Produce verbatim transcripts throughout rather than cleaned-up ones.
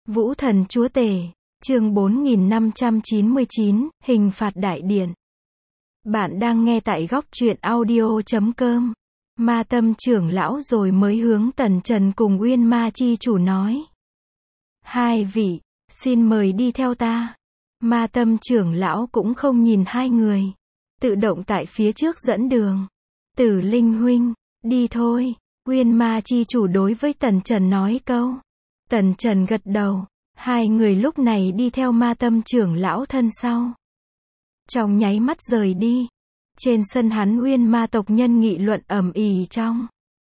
Vũ thần chúa tể, chương bốn nghìn năm trăm chín mươi chín, hình phạt đại điện. Bạn đang nghe tại góc truyện audio chấm com. Ma Tâm trưởng lão rồi mới hướng Tần Trần cùng Uyên Ma chi chủ nói. Hai vị, xin mời đi theo ta. Ma Tâm trưởng lão cũng không nhìn hai người. Tự động tại phía trước dẫn đường. Tử Linh huynh, đi thôi. Uyên Ma chi chủ đối với Tần Trần nói câu. Tần Trần gật đầu. Hai người lúc này đi theo Ma Tâm trưởng lão thân sau. Trong nháy mắt rời đi. Trên sân hắn Uyên Ma tộc nhân nghị luận ầm ĩ trong.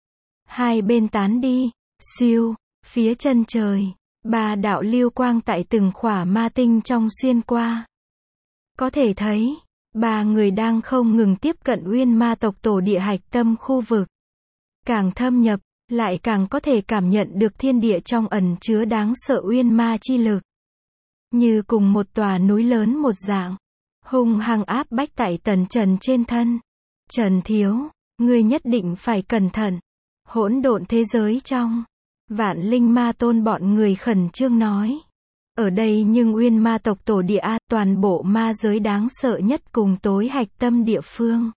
Hai bên tán đi. Siêu, phía chân trời. Ba đạo lưu quang tại từng khỏa ma tinh trong xuyên qua. Có thể thấy, ba người đang không ngừng tiếp cận Uyên Ma tộc tổ địa hạch tâm khu vực. Càng thâm nhập, lại càng có thể cảm nhận được thiên địa trong ẩn chứa đáng sợ Uyên Ma chi lực. Như cùng một tòa núi lớn một dạng, hung hăng áp bách tại Tần Trần trên thân. Trần thiếu, ngươi nhất định phải cẩn thận. Hỗn độn thế giới trong, Vạn Linh Ma Tôn bọn người khẩn trương nói. Ở đây nhưng Uyên Ma tộc tổ địa A, toàn bộ ma giới đáng sợ nhất cùng tối hạch tâm địa phương.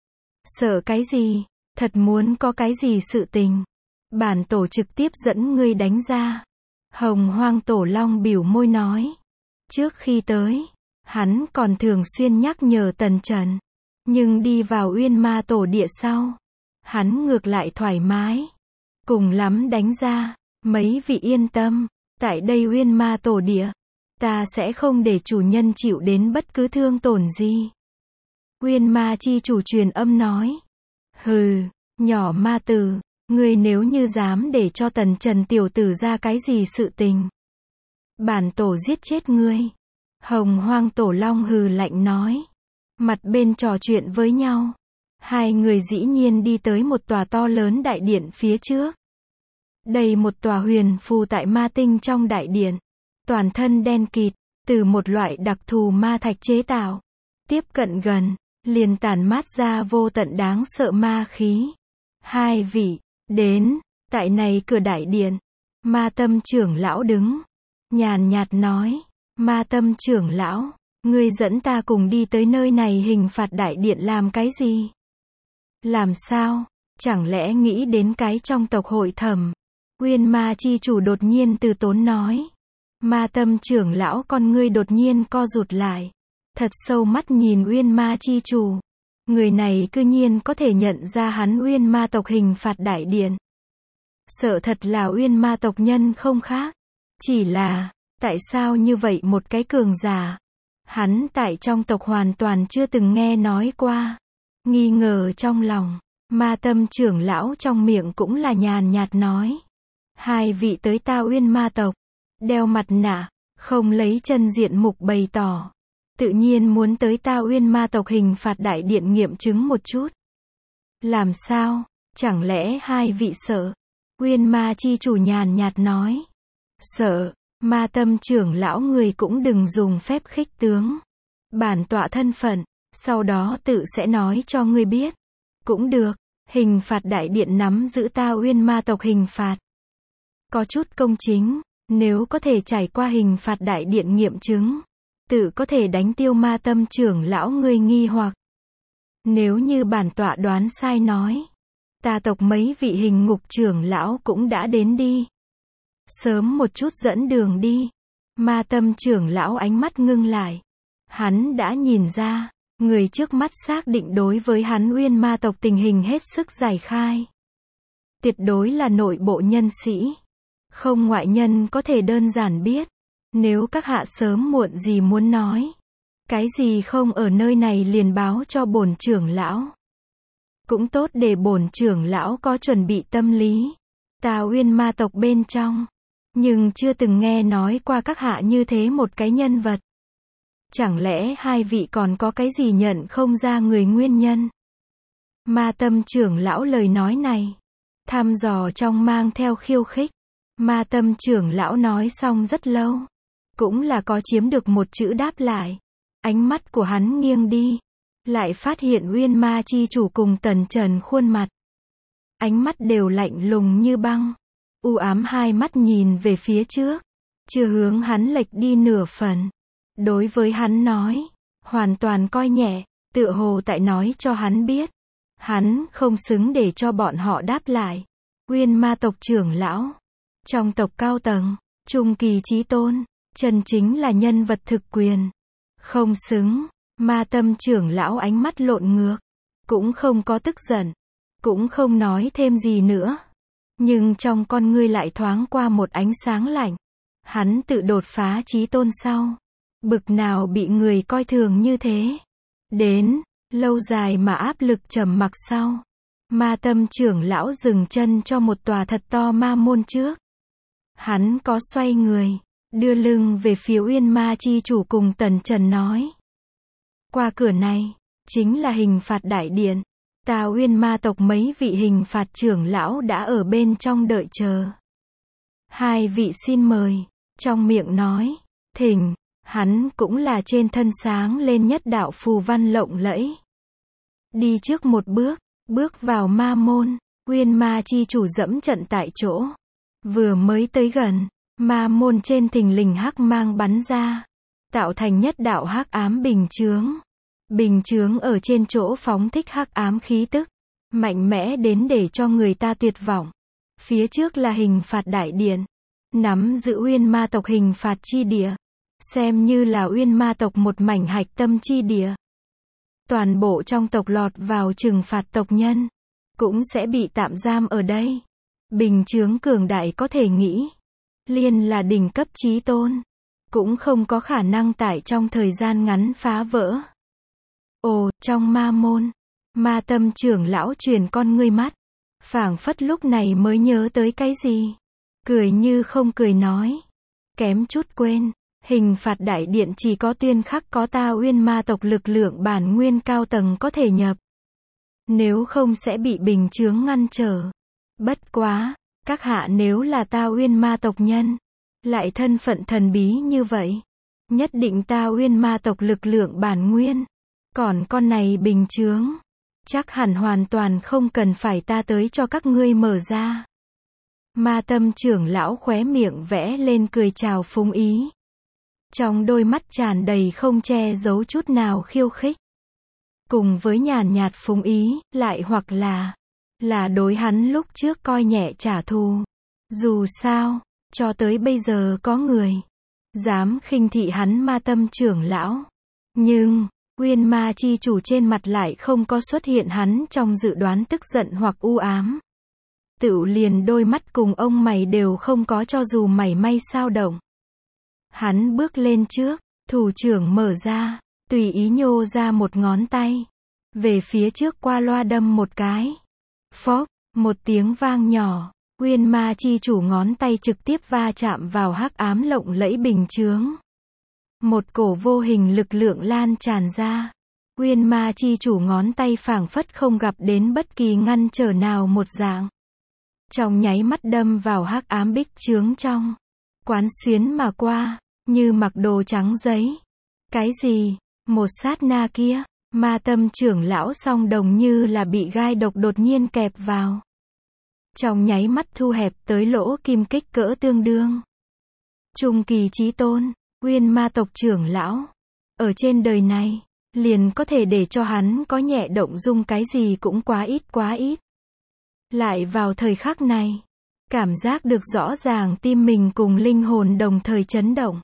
Sợ cái gì? Thật muốn có cái gì sự tình, bản tổ trực tiếp dẫn ngươi đánh ra. Hồng Hoang Tổ Long biểu môi nói. Trước khi tới, hắn còn thường xuyên nhắc nhở Tần Trần. Nhưng đi vào Uyên Ma tổ địa sau, hắn ngược lại thoải mái. Cùng lắm đánh ra, mấy vị yên tâm, tại đây Uyên Ma tổ địa, ta sẽ không để chủ nhân chịu đến bất cứ thương tổn gì. Uyên Ma chi chủ truyền âm nói. Hừ, nhỏ ma tử, ngươi nếu như dám để cho Tần Trần tiểu tử ra cái gì sự tình, bản tổ giết chết ngươi. Hồng Hoang Tổ Long hừ lạnh nói. Mặt bên trò chuyện với nhau, hai người dĩ nhiên đi tới một tòa to lớn đại điện phía trước. Đây một tòa huyền phù tại ma tinh trong đại điện, toàn thân đen kịt, từ một loại đặc thù ma thạch chế tạo. Tiếp cận gần, liền tản mát ra vô tận đáng sợ ma khí. Hai vị, đến, tại này cửa đại điện. Ma Tâm trưởng lão đứng, nhàn nhạt nói. Ma Tâm trưởng lão, ngươi dẫn ta cùng đi tới nơi này hình phạt đại điện làm cái gì? Làm sao? Chẳng lẽ nghĩ đến cái trong tộc hội thẩm? Uyên Ma chi chủ đột nhiên từ tốn nói. Ma Tâm trưởng lão con ngươi đột nhiên co rụt lại. Thật sâu mắt nhìn Uyên Ma chi chủ. Người này cư nhiên có thể nhận ra hắn Uyên Ma tộc hình phạt đại điện. Sợ thật là Uyên Ma tộc nhân không khác. Chỉ là, tại sao như vậy một cái cường giả? Hắn tại trong tộc hoàn toàn chưa từng nghe nói qua. Nghi ngờ trong lòng, Ma Tâm trưởng lão trong miệng cũng là nhàn nhạt nói. Hai vị tới ta Uyên Ma tộc, đeo mặt nạ, không lấy chân diện mục bày tỏ. Tự nhiên muốn tới ta Uyên Ma tộc hình phạt đại điện nghiệm chứng một chút. Làm sao? Chẳng lẽ hai vị sợ? Uyên Ma chi chủ nhàn nhạt nói. Sợ? Ma Tâm trưởng lão người cũng đừng dùng phép khích tướng. Bản tọa thân phận, sau đó tự sẽ nói cho ngươi biết. Cũng được, hình phạt đại điện nắm giữ ta Uyên Ma tộc hình phạt. Có chút công chính, nếu có thể trải qua hình phạt đại điện nghiệm chứng, tự có thể đánh tiêu Ma Tâm trưởng lão ngươi nghi hoặc. Nếu như bản tọa đoán sai nói, ta tộc mấy vị hình ngục trưởng lão cũng đã đến đi. Sớm một chút dẫn đường đi. Ma Tâm trưởng lão ánh mắt ngưng lại. Hắn đã nhìn ra, người trước mắt xác định đối với hắn Uyên Ma tộc tình hình hết sức giải khai. Tuyệt đối là nội bộ nhân sĩ. Không ngoại nhân có thể đơn giản biết. Nếu các hạ sớm muộn gì muốn nói, cái gì không ở nơi này liền báo cho bổn trưởng lão. Cũng tốt để bổn trưởng lão có chuẩn bị tâm lý. Ta Uyên Ma tộc bên trong, nhưng chưa từng nghe nói qua các hạ như thế một cái nhân vật. Chẳng lẽ hai vị còn có cái gì nhận không ra người nguyên nhân? Ma Tâm trưởng lão lời nói này, thăm dò trong mang theo khiêu khích. Ma Tâm trưởng lão nói xong rất lâu, cũng là có chiếm được một chữ đáp lại. Ánh mắt của hắn nghiêng đi, lại phát hiện Uyên Ma chi chủ cùng Tần Trần khuôn mặt. Ánh mắt đều lạnh lùng như băng. U ám hai mắt nhìn về phía trước. chưa hướng hắn lệch đi nửa phần. Đối với hắn nói, hoàn toàn coi nhẹ, tựa hồ tại nói cho hắn biết, hắn không xứng để cho bọn họ đáp lại. Uyên ma tộc trưởng lão, trong tộc cao tầng, trung kỳ chí tôn, chân chính là nhân vật thực quyền. Không xứng, ma tâm trưởng lão ánh mắt lộn ngược, cũng không có tức giận, cũng không nói thêm gì nữa. Nhưng trong con ngươi lại thoáng qua một ánh sáng lạnh. Hắn tự đột phá chí tôn sau, bực nào bị người coi thường như thế. Đến, lâu dài mà áp lực trầm mặc sau, ma tâm trưởng lão dừng chân cho một tòa thật to ma môn trước. Hắn có xoay người, đưa lưng về phía Uyên ma chi chủ cùng Tần Trần nói. Qua cửa này, chính là hình phạt đại điện. Ta Uyên ma tộc mấy vị hình phạt trưởng lão đã ở bên trong đợi chờ. Hai vị xin mời, trong miệng nói, thỉnh, hắn cũng là trên thân sáng lên nhất đạo phù văn lộng lẫy. Đi trước một bước, bước vào ma môn, Uyên ma chi chủ dẫm trận tại chỗ. Vừa mới tới gần, ma môn trên thình lình hắc mang bắn ra, tạo thành nhất đạo hắc ám bình chướng. Bình chướng ở trên chỗ phóng thích hắc ám khí tức, mạnh mẽ đến để cho người ta tuyệt vọng. Phía trước là hình phạt đại điện, nắm giữ Uyên ma tộc hình phạt chi địa, xem như là Uyên ma tộc một mảnh hạch tâm chi địa. Toàn bộ trong tộc lọt vào trừng phạt tộc nhân, cũng sẽ bị tạm giam ở đây. Bình chướng cường đại có thể nghĩ, liền là đỉnh cấp chí tôn, cũng không có khả năng tại trong thời gian ngắn phá vỡ. Ồ, trong ma môn, ma tâm trưởng lão truyền con ngươi mắt, phảng phất lúc này mới nhớ tới cái gì. Cười như không cười nói, kém chút quên, hình phạt đại điện chỉ có tuyên khắc có ta Uyên ma tộc lực lượng bản nguyên cao tầng có thể nhập. Nếu không sẽ bị bình chướng ngăn trở. Bất quá, các hạ nếu là ta Uyên ma tộc nhân, lại thân phận thần bí như vậy, nhất định ta Uyên ma tộc lực lượng bản nguyên. Còn con này bình chướng, chắc hẳn hoàn toàn không cần phải ta tới cho các ngươi mở ra. Ma tâm trưởng lão khóe miệng vẽ lên cười chào phúng ý. Trong đôi mắt tràn đầy không che giấu chút nào khiêu khích. Cùng với nhàn nhạt phúng ý, lại hoặc là, là đối hắn lúc trước coi nhẹ trả thù. Dù sao, cho tới bây giờ có người dám khinh thị hắn ma tâm trưởng lão. Nhưng, Uyên ma chi chủ trên mặt lại không có xuất hiện hắn trong dự đoán tức giận hoặc u ám. Tựu liền đôi mắt cùng ông mày đều không có cho dù mảy may xao động. Hắn bước lên trước, thủ trưởng mở ra, tùy ý nhô ra một ngón tay, về phía trước qua loa đâm một cái. Phốc, một tiếng vang nhỏ, Uyên ma chi chủ ngón tay trực tiếp va chạm vào hắc ám lộng lẫy bình chướng. Một cổ vô hình lực lượng lan tràn ra. Uyên ma chi chủ ngón tay phảng phất không gặp đến bất kỳ ngăn trở nào một dạng. Trong nháy mắt đâm vào hắc ám bích chướng trong. Quán xuyến mà qua, như mặc đồ trắng giấy. Cái gì? Một sát na kia, ma tâm trưởng lão song đồng như là bị gai độc đột nhiên kẹp vào. Trong nháy mắt thu hẹp tới lỗ kim kích cỡ tương đương. Trung kỳ chí tôn, Uyên ma tộc trưởng lão, ở trên đời này, liền có thể để cho hắn có nhẹ động dung cái gì cũng quá ít quá ít. Lại vào thời khắc này, cảm giác được rõ ràng tim mình cùng linh hồn đồng thời chấn động.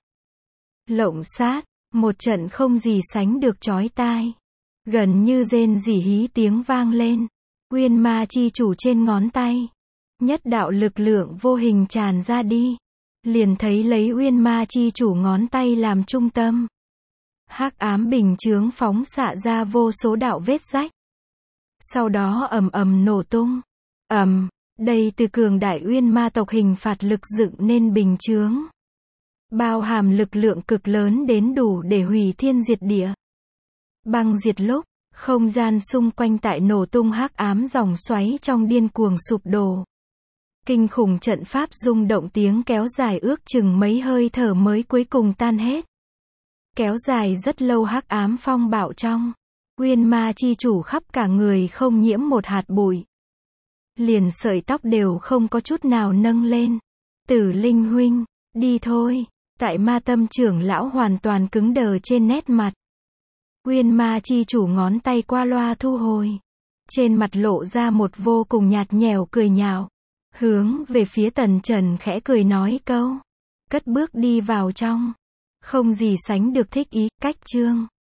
Lộng sát, một trận không gì sánh được chói tai. Gần như rên rỉ hí tiếng vang lên. Uyên ma chi chủ trên ngón tay. Nhất đạo lực lượng vô hình tràn ra đi. Liền thấy lấy Uyên ma chi chủ ngón tay làm trung tâm. Hắc ám bình chướng phóng xạ ra vô số đạo vết rách. Sau đó ầm ầm nổ tung. Ầm, đây từ cường đại Uyên ma tộc hình phạt lực dựng nên bình chướng. Bao hàm lực lượng cực lớn đến đủ để hủy thiên diệt địa. Băng diệt lúc, không gian xung quanh tại nổ tung hắc ám dòng xoáy trong điên cuồng sụp đổ. Kinh khủng trận pháp rung động tiếng kéo dài ước chừng mấy hơi thở mới cuối cùng tan hết. Kéo dài rất lâu hắc ám phong bạo trong. Uyên ma chi chủ khắp cả người không nhiễm một hạt bụi. Liền sợi tóc đều không có chút nào nâng lên. Tử Linh huynh, đi thôi. Tại Ma Tâm trưởng lão hoàn toàn cứng đờ trên nét mặt. Uyên Ma chi chủ ngón tay qua loa thu hồi. Trên mặt lộ ra một vô cùng nhạt nhẽo cười nhạo. Hướng về phía Tần Trần khẽ cười nói câu. Cất bước đi vào trong. Không gì sánh được thích ý, cách chương.